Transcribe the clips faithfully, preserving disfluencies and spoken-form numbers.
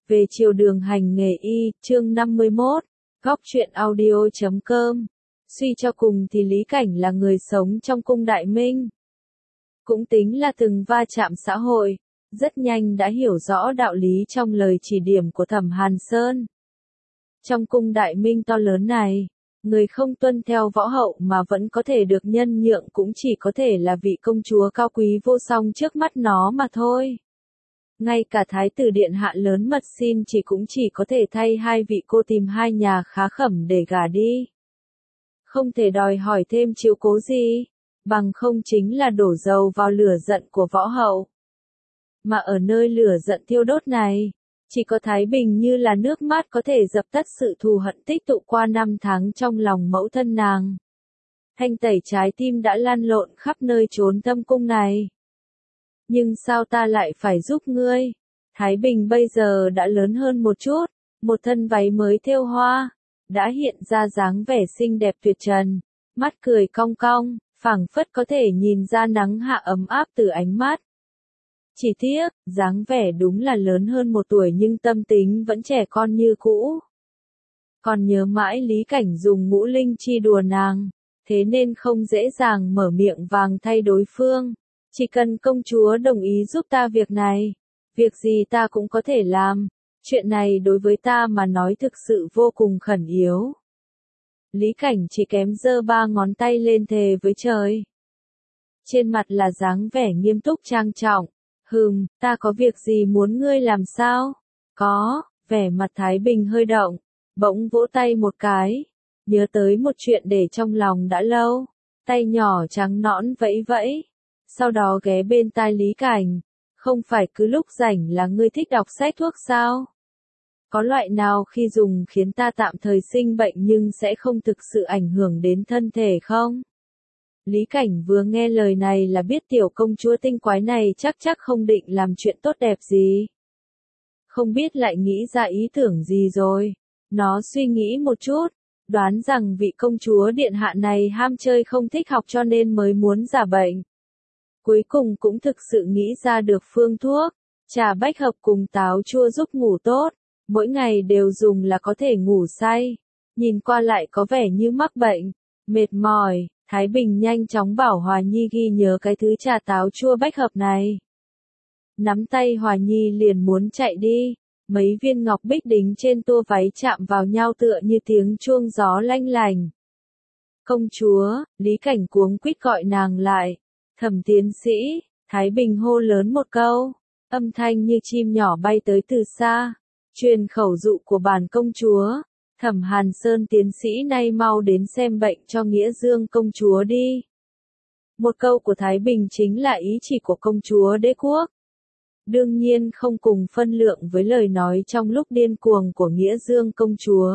Về chiều đường hành nghề y, chương năm mươi mốt, góc truyện audio chấm com. Suy cho cùng thì Lý Cảnh là người sống trong cung Đại Minh. Cũng tính là từng va chạm xã hội, rất nhanh đã hiểu rõ đạo lý trong lời chỉ điểm của Thẩm Hàn Sơn. Trong cung Đại Minh to lớn này, người không tuân theo võ hậu mà vẫn có thể được nhân nhượng cũng chỉ có thể là vị công chúa cao quý vô song trước mắt nó mà thôi. Ngay cả thái tử điện hạ lớn mật xin chỉ cũng chỉ có thể thay hai vị cô tìm hai nhà khá khẩm để gả đi. Không thể đòi hỏi thêm chiếu cố gì, bằng không chính là đổ dầu vào lửa giận của võ hậu. Mà ở nơi lửa giận thiêu đốt này, chỉ có Thái Bình như là nước mát có thể dập tắt sự thù hận tích tụ qua năm tháng trong lòng mẫu thân nàng. Thanh tẩy trái tim đã lan lộn khắp nơi trốn thâm cung này. Nhưng sao ta lại phải giúp ngươi? Thái Bình bây giờ đã lớn hơn một chút, một thân váy mới thêu hoa, đã hiện ra dáng vẻ xinh đẹp tuyệt trần, mắt cười cong cong, phảng phất có thể nhìn ra nắng hạ ấm áp từ ánh mắt. Chỉ tiếc, dáng vẻ đúng là lớn hơn một tuổi nhưng tâm tính vẫn trẻ con như cũ. Còn nhớ mãi Lý Cảnh dùng ngũ linh chi đùa nàng, thế nên không dễ dàng mở miệng vàng thay đối phương. Chỉ cần công chúa đồng ý giúp ta việc này, việc gì ta cũng có thể làm, chuyện này đối với ta mà nói thực sự vô cùng khẩn yếu. Lý Cảnh chỉ kém giơ ba ngón tay lên thề với trời. Trên mặt là dáng vẻ nghiêm túc trang trọng, hừm, ta có việc gì muốn ngươi làm sao? Có, vẻ mặt Thái Bình hơi động, bỗng vỗ tay một cái, nhớ tới một chuyện để trong lòng đã lâu, tay nhỏ trắng nõn vẫy vẫy. Sau đó ghé bên tai Lý Cảnh, không phải cứ lúc rảnh là ngươi thích đọc sách thuốc sao? Có loại nào khi dùng khiến ta tạm thời sinh bệnh nhưng sẽ không thực sự ảnh hưởng đến thân thể không? Lý Cảnh vừa nghe lời này là biết tiểu công chúa tinh quái này chắc chắc không định làm chuyện tốt đẹp gì. Không biết lại nghĩ ra ý tưởng gì rồi. Nó suy nghĩ một chút, đoán rằng vị công chúa điện hạ này ham chơi không thích học cho nên mới muốn giả bệnh. Cuối cùng cũng thực sự nghĩ ra được phương thuốc, trà bách hợp cùng táo chua giúp ngủ tốt, mỗi ngày đều dùng là có thể ngủ say, nhìn qua lại có vẻ như mắc bệnh, mệt mỏi, Thái Bình nhanh chóng bảo Hòa Nhi ghi nhớ cái thứ trà táo chua bách hợp này. Nắm tay Hòa Nhi liền muốn chạy đi, mấy viên ngọc bích đính trên tua váy chạm vào nhau tựa như tiếng chuông gió lanh lành. Công chúa, Lý Cảnh cuống quýt gọi nàng lại. Thẩm tiến sĩ, Thái Bình hô lớn một câu, âm thanh như chim nhỏ bay tới từ xa, truyền khẩu dụ của bản công chúa, Thẩm Hàn Sơn tiến sĩ nay mau đến xem bệnh cho Nghĩa Dương công chúa đi. Một câu của Thái Bình chính là ý chỉ của công chúa đế quốc. Đương nhiên không cùng phân lượng với lời nói trong lúc điên cuồng của Nghĩa Dương công chúa.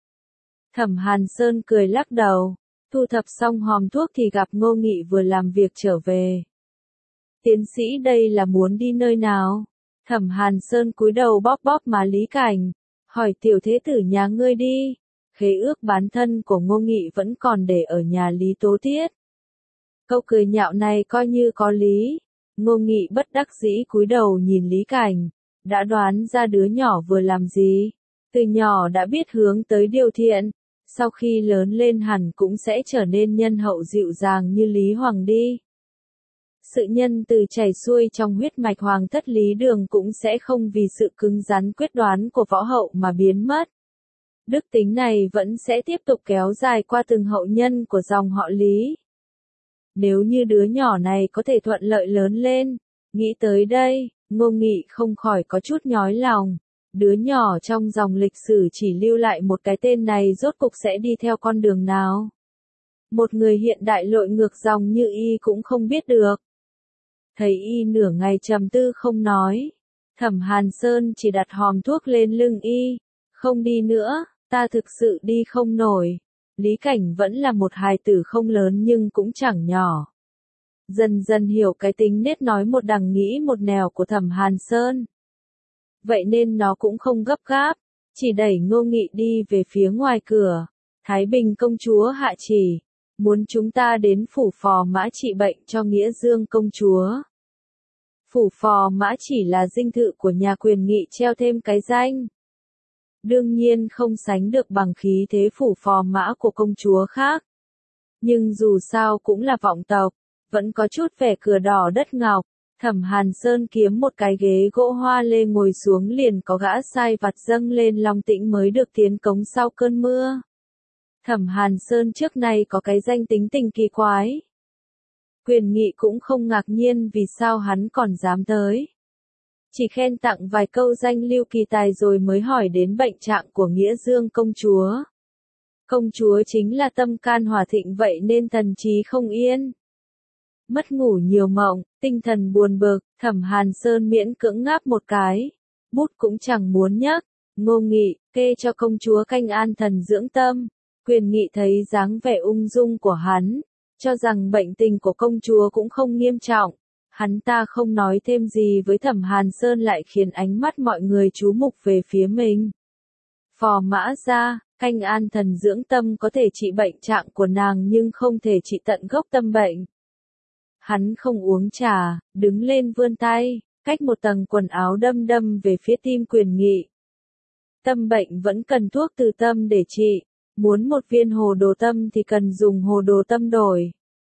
Thẩm Hàn Sơn cười lắc đầu. Thu thập xong hòm thuốc thì gặp Ngô Nghị vừa làm việc trở về. Tiến sĩ đây là muốn đi nơi nào? Thẩm Hàn Sơn cúi đầu bóp bóp má Lý Cảnh, hỏi tiểu thế tử nhà ngươi đi. Khế ước bán thân của Ngô Nghị vẫn còn để ở nhà Lý Tố Tiết. Câu cười nhạo này coi như có lý. Ngô Nghị bất đắc dĩ cúi đầu nhìn Lý Cảnh, đã đoán ra đứa nhỏ vừa làm gì. Từ nhỏ đã biết hướng tới điều thiện. Sau khi lớn lên hẳn cũng sẽ trở nên nhân hậu dịu dàng như Lý Hoàng đi. Sự nhân từ chảy xuôi trong huyết mạch hoàng thất Lý Đường cũng sẽ không vì sự cứng rắn quyết đoán của võ hậu mà biến mất. Đức tính này vẫn sẽ tiếp tục kéo dài qua từng hậu nhân của dòng họ Lý. Nếu như đứa nhỏ này có thể thuận lợi lớn lên, nghĩ tới đây, Ngô Nghị không khỏi có chút nhói lòng. Đứa nhỏ trong dòng lịch sử chỉ lưu lại một cái tên này rốt cục sẽ đi theo con đường nào. Một người hiện đại lội ngược dòng như y cũng không biết được. Thấy y nửa ngày trầm tư không nói. Thẩm Hàn Sơn chỉ đặt hòm thuốc lên lưng y. Không đi nữa, ta thực sự đi không nổi. Lý Cảnh vẫn là một hài tử không lớn nhưng cũng chẳng nhỏ. Dần dần hiểu cái tính nết nói một đằng nghĩ một nẻo của Thẩm Hàn Sơn. Vậy nên nó cũng không gấp gáp, chỉ đẩy Ngô Nghị đi về phía ngoài cửa. Thái Bình công chúa hạ chỉ, muốn chúng ta đến phủ phò mã trị bệnh cho Nghĩa Dương công chúa. Phủ phò mã chỉ là dinh thự của nhà Quyền Nghị treo thêm cái danh. Đương nhiên không sánh được bằng khí thế phủ phò mã của công chúa khác. Nhưng dù sao cũng là vọng tộc, vẫn có chút vẻ cửa đỏ đất ngọc. Thẩm Hàn Sơn kiếm một cái ghế gỗ hoa lê ngồi xuống liền có gã sai vặt dâng lên Long Tĩnh mới được tiến cống sau cơn mưa. Thẩm Hàn Sơn trước nay có cái danh tính tình kỳ quái. Quyền Nghị cũng không ngạc nhiên vì sao hắn còn dám tới. Chỉ khen tặng vài câu danh lưu kỳ tài rồi mới hỏi đến bệnh trạng của Nghĩa Dương công chúa. Công chúa chính là tâm can hỏa thịnh vậy nên thần trí không yên. Mất ngủ nhiều mộng, tinh thần buồn bực, Thẩm Hàn Sơn miễn cưỡng ngáp một cái. Bút cũng chẳng muốn nhấc. Ngô Nghị, kê cho công chúa canh an thần dưỡng tâm. Quyền Nghị thấy dáng vẻ ung dung của hắn, cho rằng bệnh tình của công chúa cũng không nghiêm trọng. Hắn ta không nói thêm gì với Thẩm Hàn Sơn lại khiến ánh mắt mọi người chú mục về phía mình. Phò mã ra, canh an thần dưỡng tâm có thể trị bệnh trạng của nàng nhưng không thể trị tận gốc tâm bệnh. Hắn không uống trà, đứng lên vươn tay, cách một tầng quần áo đâm đâm về phía tim Quyền Nghị. Tâm bệnh vẫn cần thuốc từ tâm để trị, muốn một viên hồ đồ tâm thì cần dùng hồ đồ tâm đổi.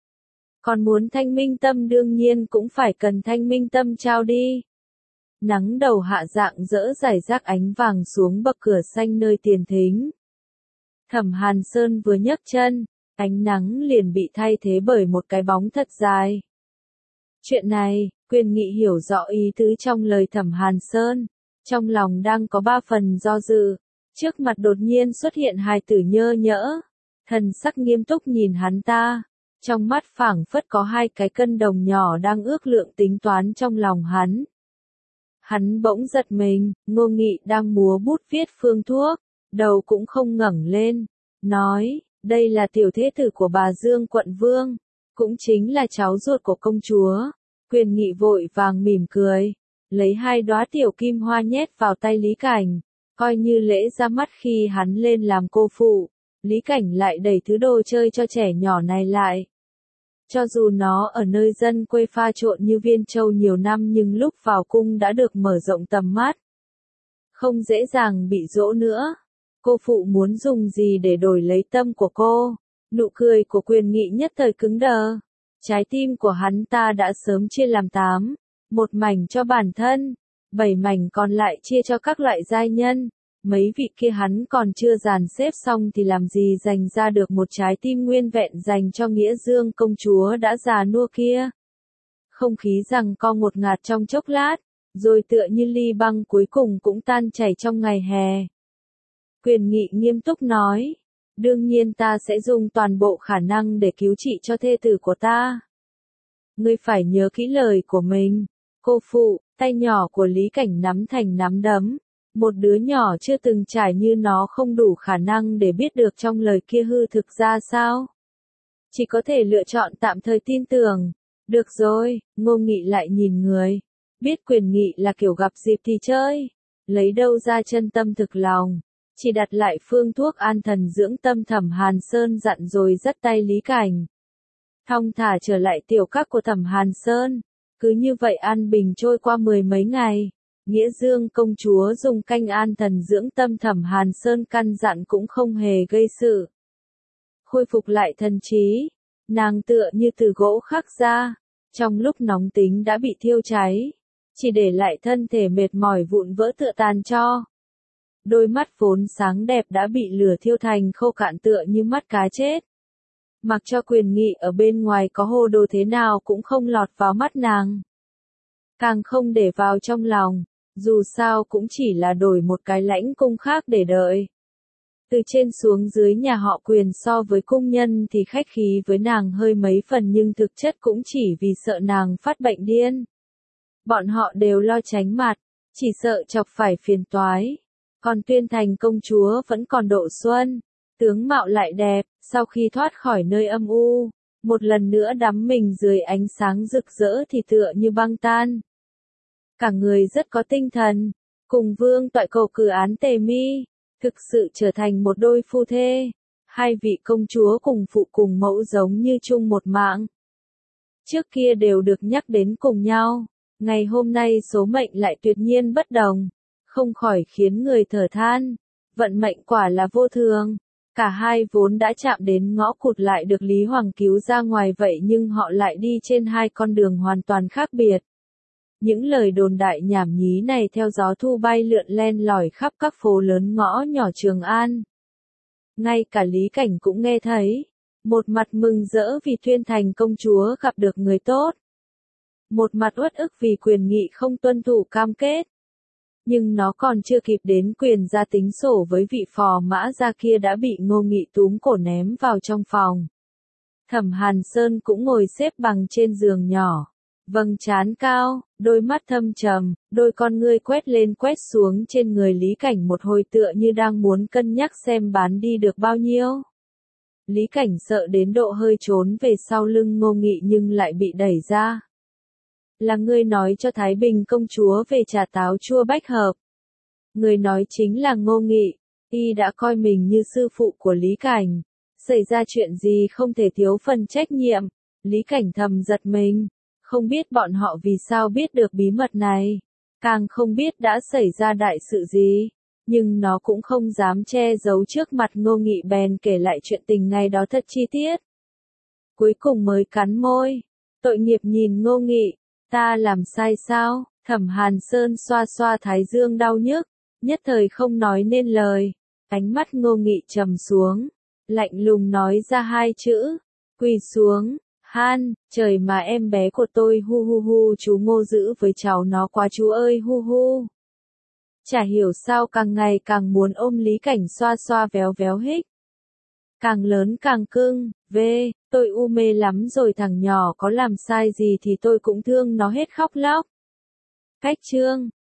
Còn muốn thanh minh tâm đương nhiên cũng phải cần thanh minh tâm trao đi. Nắng đầu hạ dạng dỡ rải rác ánh vàng xuống bậc cửa xanh nơi tiền thính. Thẩm Hàn Sơn vừa nhấc chân, ánh nắng liền bị thay thế bởi một cái bóng thật dài. Chuyện này, Quyền Nghị hiểu rõ ý tứ trong lời Thẩm Hàn Sơn, trong lòng đang có ba phần do dự, trước mặt đột nhiên xuất hiện hài tử nhơ nhỡ, thần sắc nghiêm túc nhìn hắn ta, trong mắt phảng phất có hai cái cân đồng nhỏ đang ước lượng tính toán trong lòng hắn. Hắn bỗng giật mình, Ngô Nghị đang múa bút viết phương thuốc, đầu cũng không ngẩng lên, nói, đây là tiểu thế tử của bà Dương quận vương, cũng chính là cháu ruột của công chúa. Quyền Nghị vội vàng mỉm cười, lấy hai đóa tiểu kim hoa nhét vào tay Lý Cảnh, coi như lễ ra mắt khi hắn lên làm cô phụ. Lý Cảnh lại đẩy thứ đồ chơi cho trẻ nhỏ này lại. Cho dù nó ở nơi dân quê pha trộn như Viên Châu nhiều năm nhưng lúc vào cung đã được mở rộng tầm mắt. Không dễ dàng bị dỗ nữa. Cô phụ muốn dùng gì để đổi lấy tâm của cô? Nụ cười của Quyền Nghị nhất thời cứng đờ. Trái tim của hắn ta đã sớm chia làm tám. Một mảnh cho bản thân, bảy mảnh còn lại chia cho các loại giai nhân. Mấy vị kia hắn còn chưa dàn xếp xong thì làm gì dành ra được một trái tim nguyên vẹn dành cho Nghĩa Dương công chúa đã già nua kia. Không khí rằng co ngột ngạt trong chốc lát, rồi tựa như ly băng cuối cùng cũng tan chảy trong ngày hè. Quyền Nghị nghiêm túc nói, đương nhiên ta sẽ dùng toàn bộ khả năng để cứu trị cho thê tử của ta. Ngươi phải nhớ kỹ lời của mình. Cô phụ, tay nhỏ của Lý Cảnh nắm thành nắm đấm. Một đứa nhỏ chưa từng trải như nó không đủ khả năng để biết được trong lời kia hư thực ra sao. Chỉ có thể lựa chọn tạm thời tin tưởng. Được rồi, Ngô Nghị lại nhìn người. Biết Quyền Nghị là kiểu gặp dịp thì chơi. Lấy đâu ra chân tâm thực lòng. Chỉ đặt lại phương thuốc an thần dưỡng tâm. Thẩm Hàn Sơn dặn rồi dắt tay Lý Cảnh. Thong thả trở lại tiểu các của Thẩm Hàn Sơn. Cứ như vậy an bình trôi qua mười mấy ngày. Nghĩa Dương công chúa dùng canh an thần dưỡng tâm. Thẩm Hàn Sơn căn dặn cũng không hề gây sự. Khôi phục lại thần trí, nàng tựa như từ gỗ khắc ra, trong lúc nóng tính đã bị thiêu cháy, chỉ để lại thân thể mệt mỏi vụn vỡ tựa tàn tro. Đôi mắt vốn sáng đẹp đã bị lửa thiêu thành khô cạn tựa như mắt cá chết. Mặc cho Quyền Nghị ở bên ngoài có hồ đồ thế nào cũng không lọt vào mắt nàng. Càng không để vào trong lòng, dù sao cũng chỉ là đổi một cái lãnh cung khác để đợi. Từ trên xuống dưới nhà họ Quyền so với cung nhân thì khách khí với nàng hơi mấy phần nhưng thực chất cũng chỉ vì sợ nàng phát bệnh điên. Bọn họ đều lo tránh mặt, chỉ sợ chọc phải phiền toái. Còn Tuyên Thành công chúa vẫn còn độ xuân, tướng mạo lại đẹp, sau khi thoát khỏi nơi âm u, một lần nữa đắm mình dưới ánh sáng rực rỡ thì tựa như băng tan. Cả người rất có tinh thần, cùng Vương Toại cầu cử án Tề Mi, thực sự trở thành một đôi phu thê. Hai vị công chúa cùng phụ cùng mẫu giống như chung một mạng. Trước kia đều được nhắc đến cùng nhau, Ngày hôm nay số mệnh lại tuyệt nhiên bất đồng, không khỏi khiến người thở than. Vận mệnh quả là vô thường. Cả hai vốn đã chạm đến ngõ cụt lại được Lý Hoàng cứu ra ngoài vậy nhưng họ lại đi trên hai con đường hoàn toàn khác biệt. Những lời đồn đại nhảm nhí này theo gió thu bay lượn len lỏi khắp các phố lớn ngõ nhỏ Trường An. Ngay cả Lý Cảnh cũng nghe thấy, một mặt mừng rỡ vì Thuyên Thành công chúa gặp được người tốt. Một mặt uất ức vì Quyền Nghị không tuân thủ cam kết. Nhưng nó còn chưa kịp đến Quyền ra tính sổ với vị phò mã gia kia đã bị Ngô Nghị túm cổ ném vào trong phòng. Thẩm Hàn Sơn cũng ngồi xếp bằng trên giường nhỏ. Vầng trán cao, đôi mắt thâm trầm, đôi con ngươi quét lên quét xuống trên người Lý Cảnh một hồi tựa như đang muốn cân nhắc xem bán đi được bao nhiêu. Lý Cảnh sợ đến độ hơi trốn về sau lưng Ngô Nghị nhưng lại bị đẩy ra. Là ngươi nói cho Thái Bình công chúa về trà táo chua bách hợp. Người nói chính là Ngô Nghị, y đã coi mình như sư phụ của Lý Cảnh. Xảy ra chuyện gì không thể thiếu phần trách nhiệm. Lý Cảnh thầm giật mình, không biết bọn họ vì sao biết được bí mật này, càng không biết đã xảy ra đại sự gì, nhưng nó cũng không dám che giấu trước mặt Ngô Nghị bèn kể lại chuyện tình ngày đó thật chi tiết. Cuối cùng mới cắn môi, tội nghiệp nhìn Ngô Nghị, ta làm sai sao? Thẩm Hàn Sơn xoa xoa thái dương đau nhức, nhất thời không nói nên lời, ánh mắt Ngô Nghị trầm xuống, lạnh lùng nói ra hai chữ, quỳ xuống. Han, trời mà em bé của tôi hu hu hu chú Ngô giữ với cháu nó quá chú ơi hu hu. Chả hiểu sao càng ngày càng muốn ôm Lý Cảnh xoa xoa véo véo hích. Càng lớn càng cưng, về, tôi u mê lắm rồi thằng nhỏ có làm sai gì thì tôi cũng thương nó hết khóc lóc. Cách chương